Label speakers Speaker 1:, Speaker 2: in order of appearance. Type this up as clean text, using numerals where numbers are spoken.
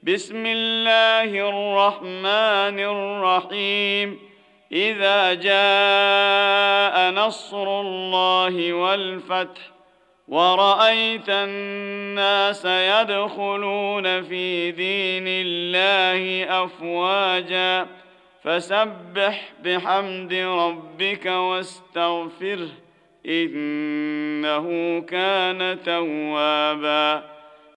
Speaker 1: بسم الله الرحمن الرحيم إذا جاء نصر الله والفتح ورأيت الناس يدخلون في دين الله أفواجا فسبح بحمد ربك واستغفره إنه كان توابا